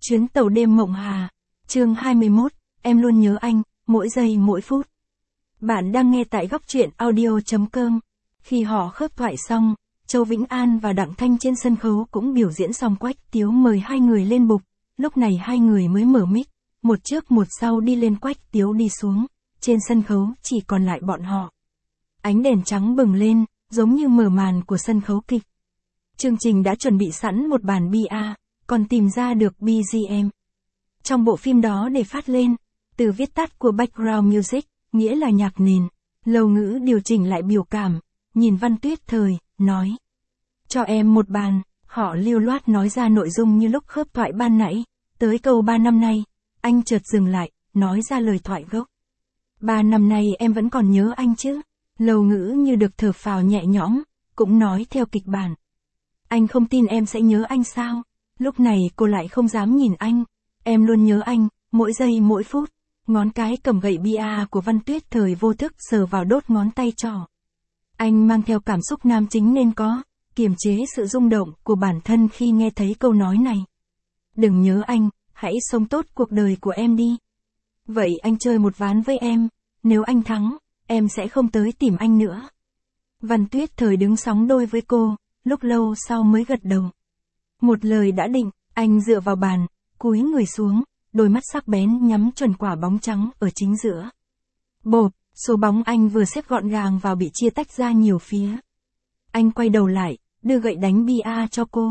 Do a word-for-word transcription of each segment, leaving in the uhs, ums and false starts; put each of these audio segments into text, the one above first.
Chuyến tàu đêm mộng hà. Chương hai mươi mốt, em luôn nhớ anh, mỗi giây mỗi phút. Bạn đang nghe tại góc truyện audio chấm com. Khi họ khớp thoại xong, Châu Vĩnh An và Đặng Thanh trên sân khấu cũng biểu diễn xong, Quách Tiếu mời hai người lên bục. Lúc này hai người mới mở mic, một trước một sau đi lên, Quách Tiếu đi xuống. Trên sân khấu chỉ còn lại bọn họ. Ánh đèn trắng bừng lên, giống như mở màn của sân khấu kịch. Chương trình đã chuẩn bị sẵn một bản bê a, còn tìm ra được bê giê em trong bộ phim đó để phát lên, từ viết tắt của background music, nghĩa là nhạc nền. Lâu Ngữ điều chỉnh lại biểu cảm, nhìn Văn Tuyết Thời, nói: cho em một bàn. Họ lưu loát nói ra nội dung như lúc khớp thoại ban nãy, tới câu ba năm nay, anh chợt dừng lại, nói ra lời thoại gốc. Ba năm nay em vẫn còn nhớ anh chứ? Lâu Ngữ như được thở phào nhẹ nhõm, cũng nói theo kịch bản. Anh không tin em sẽ nhớ anh sao? Lúc này cô lại không dám nhìn anh. Em luôn nhớ anh, mỗi giây mỗi phút. Ngón cái cầm gậy bê a của Văn Tuyết Thời vô thức sờ vào đốt ngón tay trỏ. Anh mang theo cảm xúc nam chính nên có, kiềm chế sự rung động của bản thân khi nghe thấy câu nói này. Đừng nhớ anh, hãy sống tốt cuộc đời của em đi. Vậy anh chơi một ván với em, nếu anh thắng, em sẽ không tới tìm anh nữa. Văn Tuyết Thời đứng sóng đôi với cô, lúc lâu sau mới gật đầu. Một lời đã định, anh dựa vào bàn, cúi người xuống, đôi mắt sắc bén nhắm chuẩn quả bóng trắng ở chính giữa. Bộp, số bóng anh vừa xếp gọn gàng vào bị chia tách ra nhiều phía. Anh quay đầu lại, đưa gậy đánh bê a cho cô.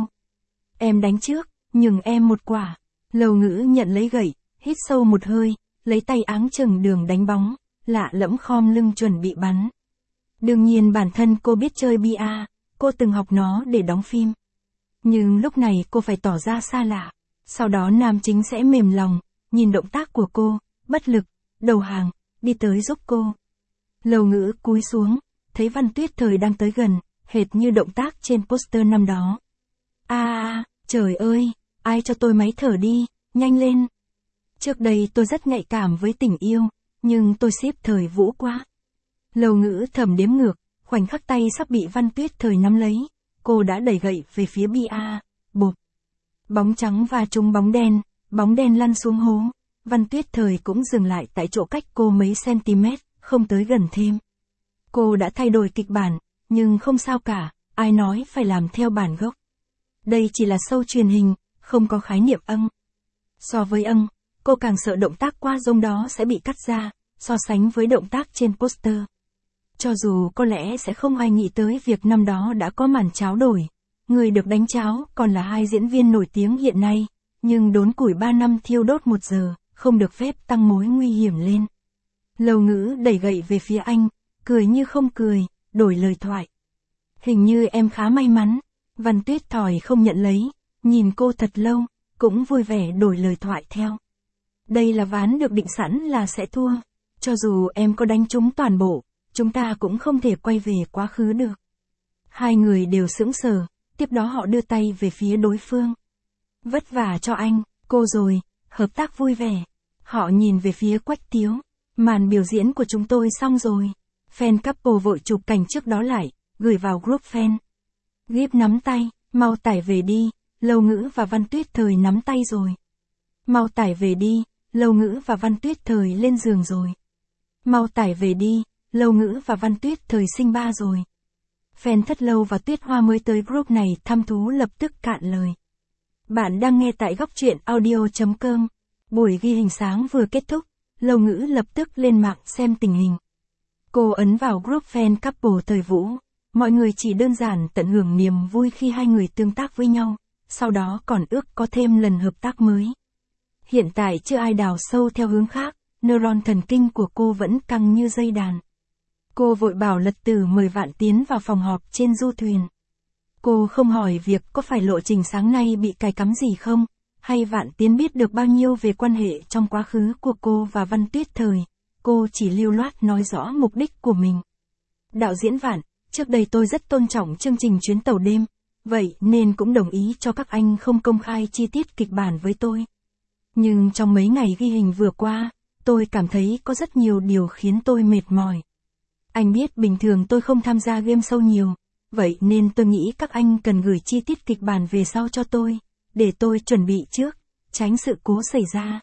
Em đánh trước, nhường em một quả. Lâu Ngữ nhận lấy gậy, hít sâu một hơi, lấy tay áng chừng đường đánh bóng, lạ lẫm khom lưng chuẩn bị bắn. Đương nhiên bản thân cô biết chơi bê a, cô từng học nó để đóng phim. Nhưng lúc này cô phải tỏ ra xa lạ. Sau đó nam chính sẽ mềm lòng, nhìn động tác của cô, bất lực, đầu hàng, đi tới giúp cô. Lâu Ngữ cúi xuống, thấy Văn Tuyết Thời đang tới gần, hệt như động tác trên poster năm đó. A à, trời ơi, ai cho tôi máy thở đi, nhanh lên. Trước đây tôi rất nhạy cảm với tình yêu, nhưng tôi ship Thời Vũ quá. Lâu Ngữ thầm đếm ngược, khoảnh khắc tay sắp bị Văn Tuyết Thời nắm lấy, cô đã đẩy gậy về phía bê a, bộp. Bóng trắng va trúng bóng đen, bóng đen lăn xuống hố. Văn Tuyết Thời cũng dừng lại tại chỗ cách cô mấy cm, không tới gần thêm. Cô đã thay đổi kịch bản, nhưng không sao cả, ai nói phải làm theo bản gốc. Đây chỉ là show truyền hình, không có khái niệm âng. So với âng, cô càng sợ động tác qua rông đó sẽ bị cắt ra, so sánh với động tác trên poster. Cho dù có lẽ sẽ không ai nghĩ tới việc năm đó đã có màn cháo đổi. Người được đánh cháo còn là hai diễn viên nổi tiếng hiện nay, nhưng đốn củi ba năm thiêu đốt một giờ, không được phép tăng mối nguy hiểm lên. Lâu Ngữ đẩy gậy về phía anh, cười như không cười, đổi lời thoại. Hình như em khá may mắn. Văn Tuyết Thời không nhận lấy, nhìn cô thật lâu, cũng vui vẻ đổi lời thoại theo. Đây là ván được định sẵn là sẽ thua. Cho dù em có đánh trúng toàn bộ, chúng ta cũng không thể quay về quá khứ được. Hai người đều sững sờ. Tiếp đó họ đưa tay về phía đối phương. Vất vả cho anh, cô rồi, hợp tác vui vẻ. Họ nhìn về phía Quách Tiếu. Màn biểu diễn của chúng tôi xong rồi. Fan couple vội chụp cảnh trước đó lại, gửi vào group fan. Gíp nắm tay, mau tải về đi, Lâu Ngữ và Văn Tuyết Thời nắm tay rồi. Mau tải về đi, Lâu Ngữ và Văn Tuyết Thời lên giường rồi. Mau tải về đi, Lâu Ngữ và Văn Tuyết Thời sinh ba rồi. Fan Thất Lâu và Tuyết Hoa mới tới group này thăm thú lập tức cạn lời. Bạn đang nghe tại góc truyện audio chấm com. Buổi ghi hình sáng vừa kết thúc, Lâu Ngữ lập tức lên mạng xem tình hình. Cô ấn vào group fan couple Thời Vũ. Mọi người chỉ đơn giản tận hưởng niềm vui khi hai người tương tác với nhau, sau đó còn ước có thêm lần hợp tác mới. Hiện tại chưa ai đào sâu theo hướng khác, neuron thần kinh của cô vẫn căng như dây đàn. Cô vội bảo Lật Tử mời Vạn Tiến vào phòng họp trên du thuyền. Cô không hỏi việc có phải lộ trình sáng nay bị cài cắm gì không, hay Vạn Tiến biết được bao nhiêu về quan hệ trong quá khứ của cô và Văn Tuyết Thời. Cô chỉ lưu loát nói rõ mục đích của mình. Đạo diễn Vạn, trước đây tôi rất tôn trọng chương trình Chuyến tàu đêm, vậy nên cũng đồng ý cho các anh không công khai chi tiết kịch bản với tôi. Nhưng trong mấy ngày ghi hình vừa qua, tôi cảm thấy có rất nhiều điều khiến tôi mệt mỏi. Anh biết bình thường tôi không tham gia game show nhiều, vậy nên tôi nghĩ các anh cần gửi chi tiết kịch bản về sau cho tôi, để tôi chuẩn bị trước, tránh sự cố xảy ra.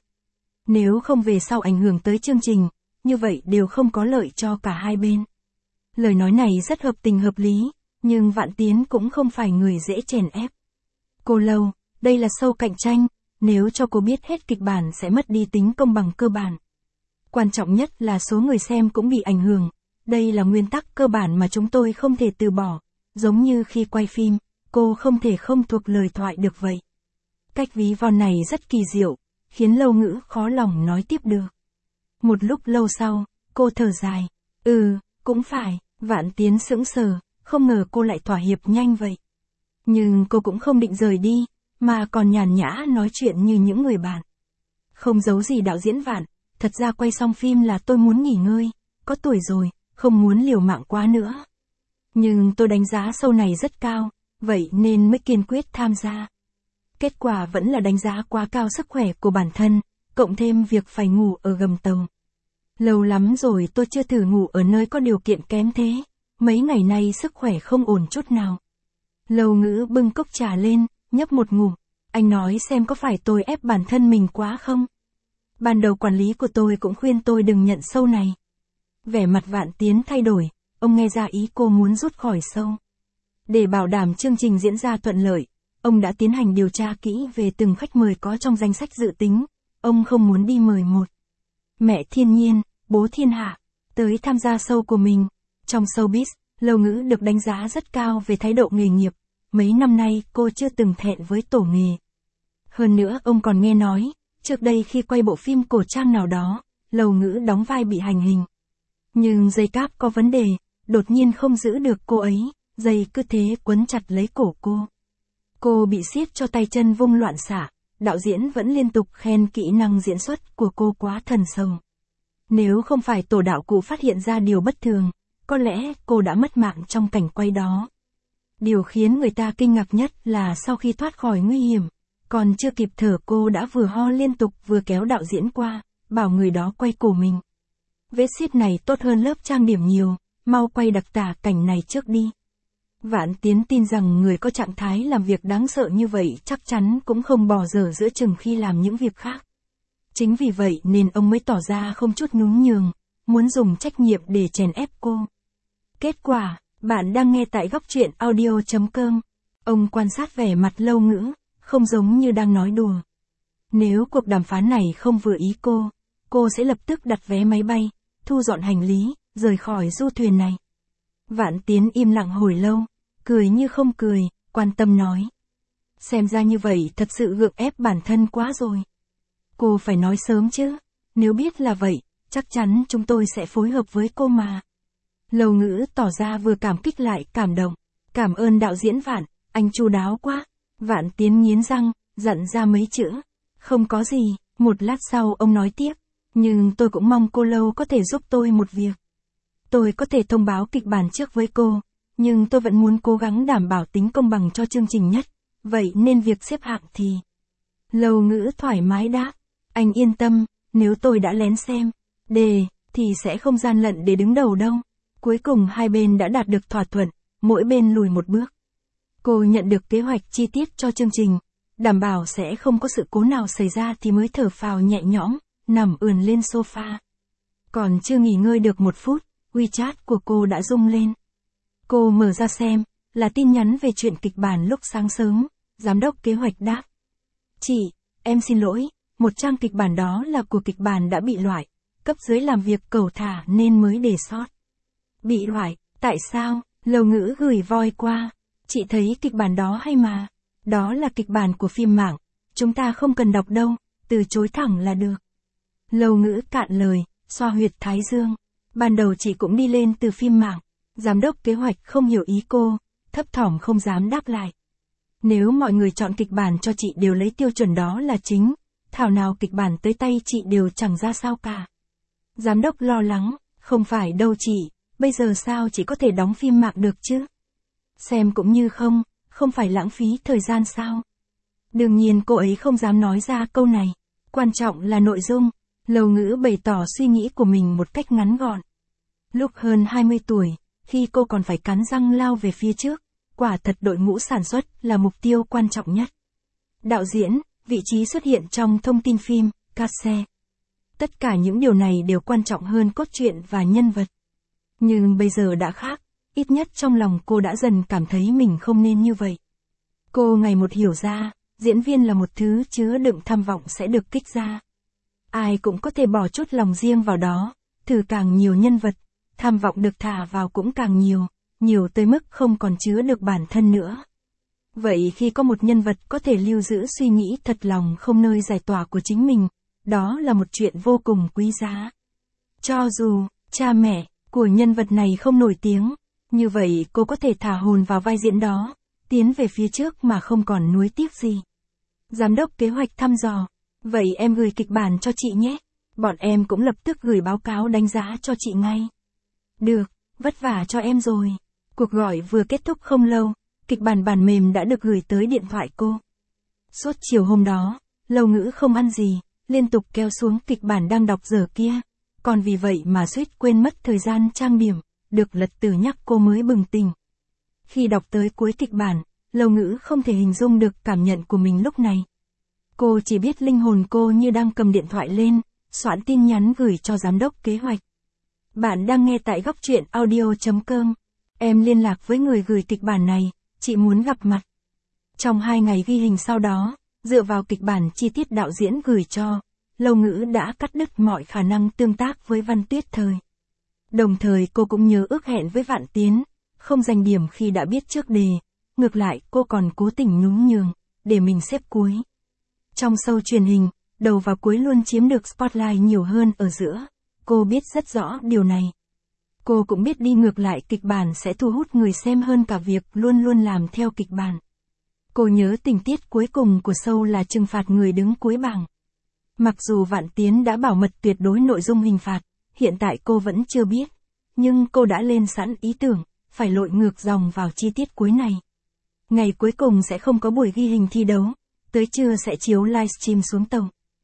Nếu không về sau ảnh hưởng tới chương trình, như vậy đều không có lợi cho cả hai bên. Lời nói này rất hợp tình hợp lý, nhưng Vạn Tiến cũng không phải người dễ chèn ép. Cô Lâu, đây là show cạnh tranh, nếu cho cô biết hết kịch bản sẽ mất đi tính công bằng cơ bản. Quan trọng nhất là số người xem cũng bị ảnh hưởng, đây là nguyên tắc cơ bản mà chúng tôi không thể từ bỏ, giống như khi quay phim, cô không thể không thuộc lời thoại được vậy. Cách ví von này rất kỳ diệu, khiến Lâu Ngữ khó lòng nói tiếp được. Một lúc lâu sau, cô thở dài, ừ, cũng phải, Vạn Tiến sững sờ, không ngờ cô lại thỏa hiệp nhanh vậy. Nhưng cô cũng không định rời đi, mà còn nhàn nhã nói chuyện như những người bạn. Không giấu gì đạo diễn Vạn, thật ra quay xong phim là tôi muốn nghỉ ngơi, có tuổi rồi, không muốn liều mạng quá nữa. Nhưng tôi đánh giá show này rất cao, vậy nên mới kiên quyết tham gia. Kết quả vẫn là đánh giá quá cao sức khỏe của bản thân, cộng thêm việc phải ngủ ở gầm tàu. Lâu lắm rồi tôi chưa thử ngủ ở nơi có điều kiện kém thế, mấy ngày nay sức khỏe không ổn chút nào. Lâu Ngữ bưng cốc trà lên, nhấp một ngụm, anh nói xem có phải tôi ép bản thân mình quá không? Ban đầu quản lý của tôi cũng khuyên tôi đừng nhận show này. Vẻ mặt Vạn Tiến thay đổi, ông nghe ra ý cô muốn rút khỏi show. Để bảo đảm chương trình diễn ra thuận lợi, ông đã tiến hành điều tra kỹ về từng khách mời có trong danh sách dự tính, ông không muốn đi mời một mẹ thiên nhiên, bố thiên hạ, tới tham gia show của mình. Trong showbiz, Lâu Ngữ được đánh giá rất cao về thái độ nghề nghiệp, mấy năm nay cô chưa từng thẹn với tổ nghề. Hơn nữa ông còn nghe nói, trước đây khi quay bộ phim cổ trang nào đó, Lâu Ngữ đóng vai bị hành hình. Nhưng dây cáp có vấn đề, đột nhiên không giữ được cô ấy, dây cứ thế quấn chặt lấy cổ cô. Cô bị siết cho tay chân vung loạn xạ, đạo diễn vẫn liên tục khen kỹ năng diễn xuất của cô quá thần sầu. Nếu không phải tổ đạo cụ phát hiện ra điều bất thường, có lẽ cô đã mất mạng trong cảnh quay đó. Điều khiến người ta kinh ngạc nhất là sau khi thoát khỏi nguy hiểm, còn chưa kịp thở cô đã vừa ho liên tục vừa kéo đạo diễn qua, bảo người đó quay cổ mình. Vết xiết này tốt hơn lớp trang điểm nhiều, mau quay đặc tả cảnh này trước đi. Vạn Tiến tin rằng người có trạng thái làm việc đáng sợ như vậy chắc chắn cũng không bỏ dở giữa chừng khi làm những việc khác. Chính vì vậy nên ông mới tỏ ra không chút nhún nhường, muốn dùng trách nhiệm để chèn ép cô. Kết quả, bạn đang nghe tại góc truyện audio chấm com. Ông quan sát vẻ mặt Lâu Ngữ, không giống như đang nói đùa. Nếu cuộc đàm phán này không vừa ý cô, cô sẽ lập tức đặt vé máy bay, thu dọn hành lý, rời khỏi du thuyền này. Vạn Tiến im lặng hồi lâu, cười như không cười, quan tâm nói. Xem ra như vậy thật sự gượng ép bản thân quá rồi. Cô phải nói sớm chứ, nếu biết là vậy, chắc chắn chúng tôi sẽ phối hợp với cô mà. Lâu Ngữ tỏ ra vừa cảm kích lại cảm động. Cảm ơn đạo diễn Vạn, anh chu đáo quá. Vạn Tiến nghiến răng, dặn ra mấy chữ. Không có gì, một lát sau ông nói tiếp. Nhưng tôi cũng mong cô Lâu có thể giúp tôi một việc. Tôi có thể thông báo kịch bản trước với cô, nhưng tôi vẫn muốn cố gắng đảm bảo tính công bằng cho chương trình nhất. Vậy nên việc xếp hạng thì... Lâu Ngữ thoải mái đáp. Anh yên tâm, nếu tôi đã lén xem đề, thì sẽ không gian lận để đứng đầu đâu. Cuối cùng hai bên đã đạt được thỏa thuận, mỗi bên lùi một bước. Cô nhận được kế hoạch chi tiết cho chương trình, đảm bảo sẽ không có sự cố nào xảy ra thì mới thở phào nhẹ nhõm, nằm ườn lên sofa. Còn chưa nghỉ ngơi được một phút, WeChat của cô đã rung lên. Cô mở ra xem, là tin nhắn về chuyện kịch bản lúc sáng sớm, giám đốc kế hoạch đáp. Chị, em xin lỗi, một trang kịch bản đó là của kịch bản đã bị loại, cấp dưới làm việc cẩu thả nên mới để sót. Bị loại, tại sao? Lâu Ngữ gửi voi qua. Chị thấy kịch bản đó hay mà. Đó là kịch bản của phim mạng, chúng ta không cần đọc đâu, từ chối thẳng là được. Lâu Ngữ cạn lời, xoa huyệt thái dương. Ban đầu chị cũng đi lên từ phim mạng, giám đốc kế hoạch không hiểu ý cô, thấp thỏm không dám đáp lại. Nếu mọi người chọn kịch bản cho chị đều lấy tiêu chuẩn đó là chính, thảo nào kịch bản tới tay chị đều chẳng ra sao cả. Giám đốc lo lắng, không phải đâu chị, bây giờ sao chị có thể đóng phim mạng được chứ? Xem cũng như không, không phải lãng phí thời gian sao? Đương nhiên cô ấy không dám nói ra câu này, quan trọng là nội dung. Lâu Ngữ bày tỏ suy nghĩ của mình một cách ngắn gọn. Lúc hơn hai mươi tuổi, khi cô còn phải cắn răng lao về phía trước, quả thật đội ngũ sản xuất là mục tiêu quan trọng nhất. Đạo diễn, vị trí xuất hiện trong thông tin phim, cassette. Tất cả những điều này đều quan trọng hơn cốt truyện và nhân vật. Nhưng bây giờ đã khác, ít nhất trong lòng cô đã dần cảm thấy mình không nên như vậy. Cô ngày một hiểu ra, diễn viên là một thứ chứa đựng tham vọng sẽ được kích ra. Ai cũng có thể bỏ chút lòng riêng vào đó, thử càng nhiều nhân vật, tham vọng được thả vào cũng càng nhiều, nhiều tới mức không còn chứa được bản thân nữa. Vậy khi có một nhân vật có thể lưu giữ suy nghĩ thật lòng không nơi giải tỏa của chính mình, đó là một chuyện vô cùng quý giá. Cho dù, cha mẹ của nhân vật này không nổi tiếng, như vậy cô có thể thả hồn vào vai diễn đó, tiến về phía trước mà không còn nuối tiếc gì. Giám đốc kế hoạch thăm dò, vậy em gửi kịch bản cho chị nhé, bọn em cũng lập tức gửi báo cáo đánh giá cho chị ngay. Được, vất vả cho em rồi. Cuộc gọi vừa kết thúc không lâu, kịch bản bản mềm đã được gửi tới điện thoại cô. Suốt chiều hôm đó, Lâu Ngữ không ăn gì, liên tục kéo xuống kịch bản đang đọc dở kia, còn vì vậy mà suýt quên mất thời gian trang điểm, được lật từ nhắc cô mới bừng tỉnh. Khi đọc tới cuối kịch bản, Lâu Ngữ không thể hình dung được cảm nhận của mình lúc này. Cô chỉ biết linh hồn cô như đang cầm điện thoại lên, soạn tin nhắn gửi cho giám đốc kế hoạch. Bạn đang nghe tại góc truyện audio chấm com. Em liên lạc với người gửi kịch bản này, chị muốn gặp mặt. Trong hai ngày ghi hình sau đó, dựa vào kịch bản chi tiết đạo diễn gửi cho, Lâu Ngữ đã cắt đứt mọi khả năng tương tác với Văn Tuyết Thời. Đồng thời cô cũng nhớ ước hẹn với Vạn Tiến, không giành điểm khi đã biết trước đề, ngược lại cô còn cố tình nhún nhường, để mình xếp cuối. Trong show truyền hình, đầu và cuối luôn chiếm được spotlight nhiều hơn ở giữa, cô biết rất rõ điều này. Cô cũng biết đi ngược lại kịch bản sẽ thu hút người xem hơn cả việc luôn luôn làm theo kịch bản. Cô nhớ tình tiết cuối cùng của show là trừng phạt người đứng cuối bảng. Mặc dù Vạn Tiến đã bảo mật tuyệt đối nội dung hình phạt, hiện tại cô vẫn chưa biết, nhưng cô đã lên sẵn ý tưởng, phải lội ngược dòng vào chi tiết cuối này. Ngày cuối cùng sẽ không có buổi ghi hình thi đấu, tới trưa sẽ chiếu livestream xuống tàu.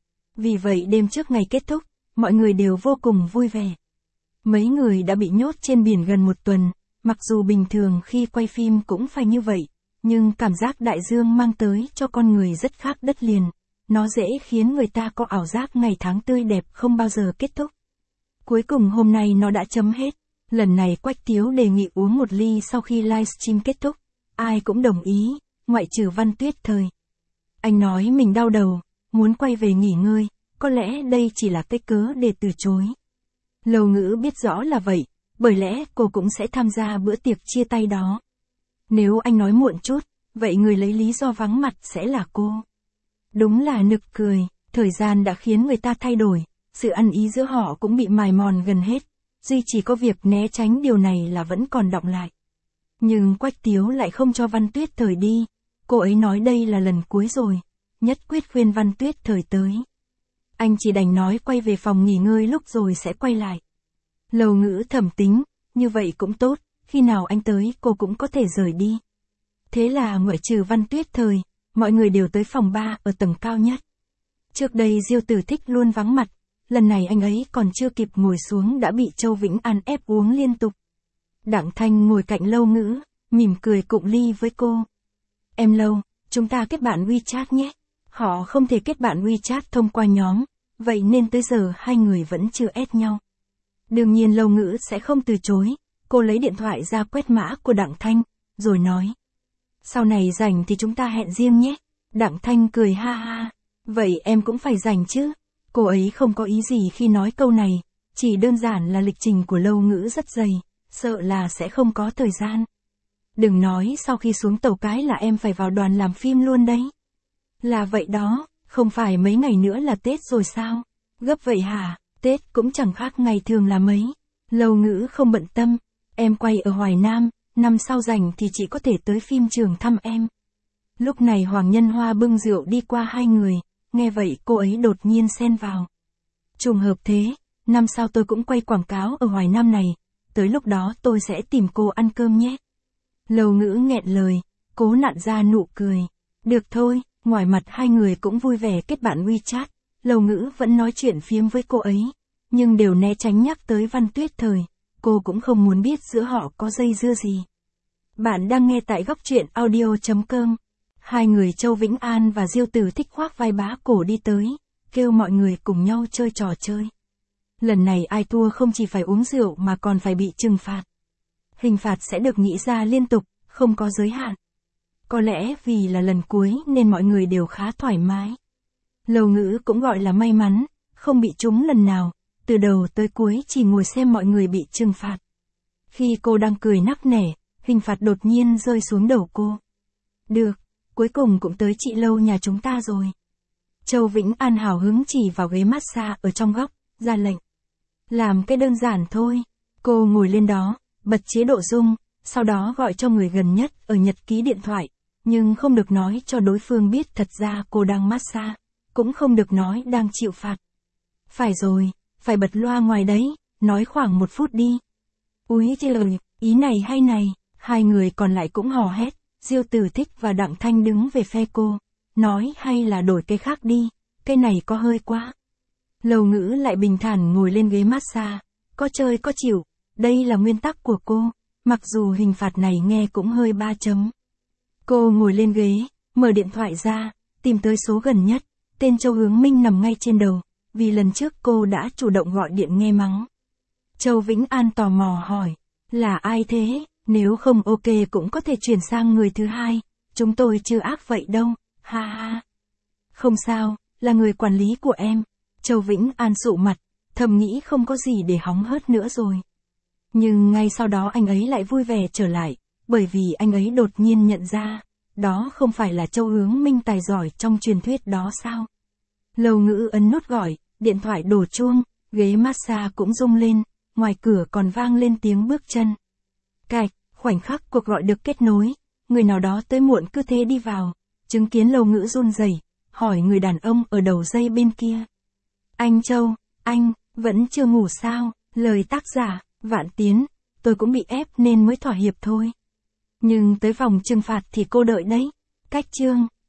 Vì vậy đêm trước ngày kết thúc, mọi người đều vô cùng vui vẻ. Mấy người đã bị nhốt trên biển gần một tuần, mặc dù bình thường khi quay phim cũng phải như vậy, nhưng cảm giác đại dương mang tới cho con người rất khác đất liền. Nó dễ khiến người ta có ảo giác ngày tháng tươi đẹp không bao giờ kết thúc. Cuối cùng hôm nay nó đã chấm hết. Lần này Quách Tiếu đề nghị uống một ly sau khi livestream kết thúc. Ai cũng đồng ý, ngoại trừ Văn Tuyết Thời. Anh nói mình đau đầu, muốn quay về nghỉ ngơi, có lẽ đây chỉ là cái cớ để từ chối. Lâu Ngữ biết rõ là vậy, bởi lẽ cô cũng sẽ tham gia bữa tiệc chia tay đó. Nếu anh nói muộn chút, vậy người lấy lý do vắng mặt sẽ là cô. Đúng là nực cười, thời gian đã khiến người ta thay đổi, sự ăn ý giữa họ cũng bị mài mòn gần hết, duy chỉ có việc né tránh điều này là vẫn còn đọng lại. Nhưng Quách Tiếu lại không cho Văn Tuyết Thời đi, cô ấy nói đây là lần cuối rồi, nhất quyết khuyên Văn Tuyết Thời tới. Anh chỉ đành nói quay về phòng nghỉ ngơi lúc rồi sẽ quay lại. Lâu Ngữ thầm tính, như vậy cũng tốt, khi nào anh tới cô cũng có thể rời đi. Thế là ngoại trừ Văn Tuyết Thời, mọi người đều tới phòng ba ở tầng cao nhất. Trước đây Diêu Tử Thích luôn vắng mặt, lần này anh ấy còn chưa kịp ngồi xuống đã bị Châu Vĩnh An ép uống liên tục. Đặng Thanh ngồi cạnh Lâu Ngữ, mỉm cười cụng ly với cô. Em Lâu, chúng ta kết bạn WeChat nhé. Họ không thể kết bạn WeChat thông qua nhóm, vậy nên tới giờ hai người vẫn chưa add nhau. Đương nhiên Lâu Ngữ sẽ không từ chối, cô lấy điện thoại ra quét mã của Đặng Thanh, rồi nói. Sau này rảnh thì chúng ta hẹn riêng nhé. Đặng Thanh cười ha ha. Vậy em cũng phải rảnh chứ. Cô ấy không có ý gì khi nói câu này, chỉ đơn giản là lịch trình của Lâu Ngữ rất dày, sợ là sẽ không có thời gian. Đừng nói sau khi xuống tàu cái là em phải vào đoàn làm phim luôn đấy. Là vậy đó, không phải mấy ngày nữa là Tết rồi sao? Gấp vậy hả? Tết cũng chẳng khác ngày thường là mấy. Lâu Ngữ không bận tâm, em quay ở Hoài Nam, năm sau rảnh thì chị có thể tới phim trường thăm em. Lúc này Hoàng Nhân Hoa bưng rượu đi qua hai người, nghe vậy cô ấy đột nhiên xen vào. Trùng hợp thế, năm sau tôi cũng quay quảng cáo ở Hoài Nam này, tới lúc đó tôi sẽ tìm cô ăn cơm nhé. Lâu Ngữ nghẹn lời, cố nặn ra nụ cười. Được thôi, ngoài mặt hai người cũng vui vẻ kết bạn WeChat, Lâu Ngữ vẫn nói chuyện phiếm với cô ấy, nhưng đều né tránh nhắc tới Văn Tuyết Thời, cô cũng không muốn biết giữa họ có dây dưa gì. Bạn đang nghe tại góc truyện audio chấm com. Hai người Châu Vĩnh An và Diêu Tử Thích khoác vai bá cổ đi tới, kêu mọi người cùng nhau chơi trò chơi. Lần này ai thua không chỉ phải uống rượu mà còn phải bị trừng phạt. Hình phạt sẽ được nghĩ ra liên tục, không có giới hạn. Có lẽ vì là lần cuối nên mọi người đều khá thoải mái. Lâu Ngữ cũng gọi là may mắn, không bị trúng lần nào, từ đầu tới cuối chỉ ngồi xem mọi người bị trừng phạt. Khi cô đang cười nắc nẻ, hình phạt đột nhiên rơi xuống đầu cô. Được, cuối cùng cũng tới chị Lâu nhà chúng ta rồi. Châu Vĩnh An hào hứng chỉ vào ghế massage ở trong góc, ra lệnh. Làm cái đơn giản thôi. Cô ngồi lên đó, bật chế độ rung, sau đó gọi cho người gần nhất ở nhật ký điện thoại, nhưng không được nói cho đối phương biết thật ra cô đang massage, cũng không được nói đang chịu phạt. Phải rồi, phải bật loa ngoài đấy, nói khoảng một phút đi. Úi trời, ý này hay này, hai người còn lại cũng hò hét, Diêu Tử Thích và Đặng Thanh đứng về phe cô, nói hay là đổi cái khác đi, cái này có hơi quá. Lâu Ngữ lại bình thản ngồi lên ghế massage, có chơi có chịu, đây là nguyên tắc của cô, mặc dù hình phạt này nghe cũng hơi ba chấm. Cô ngồi lên ghế, mở điện thoại ra, tìm tới số gần nhất, tên Châu Hướng Minh nằm ngay trên đầu, vì lần trước cô đã chủ động gọi điện nghe mắng. Châu Vĩnh An tò mò hỏi, là ai thế, nếu không ok cũng có thể chuyển sang người thứ hai, chúng tôi chưa ác vậy đâu, ha ha. Không sao, là người quản lý của em. Châu Vĩnh An sụ mặt, thầm nghĩ không có gì để hóng hớt nữa rồi. Nhưng ngay sau đó anh ấy lại vui vẻ trở lại, bởi vì anh ấy đột nhiên nhận ra, đó không phải là Châu Hướng Minh tài giỏi trong truyền thuyết đó sao. Lâu Ngữ ấn nút gọi, điện thoại đổ chuông, ghế massage cũng rung lên, ngoài cửa còn vang lên tiếng bước chân. Cạch, khoảnh khắc cuộc gọi được kết nối, người nào đó tới muộn cứ thế đi vào, chứng kiến Lâu Ngữ run rẩy, hỏi người đàn ông ở đầu dây bên kia. Anh Châu, anh, vẫn chưa ngủ sao? Lời tác giả, Vạn Tiến, tôi cũng bị ép nên mới thỏa hiệp thôi. Nhưng tới vòng trừng phạt thì cô đợi đấy. Cách chương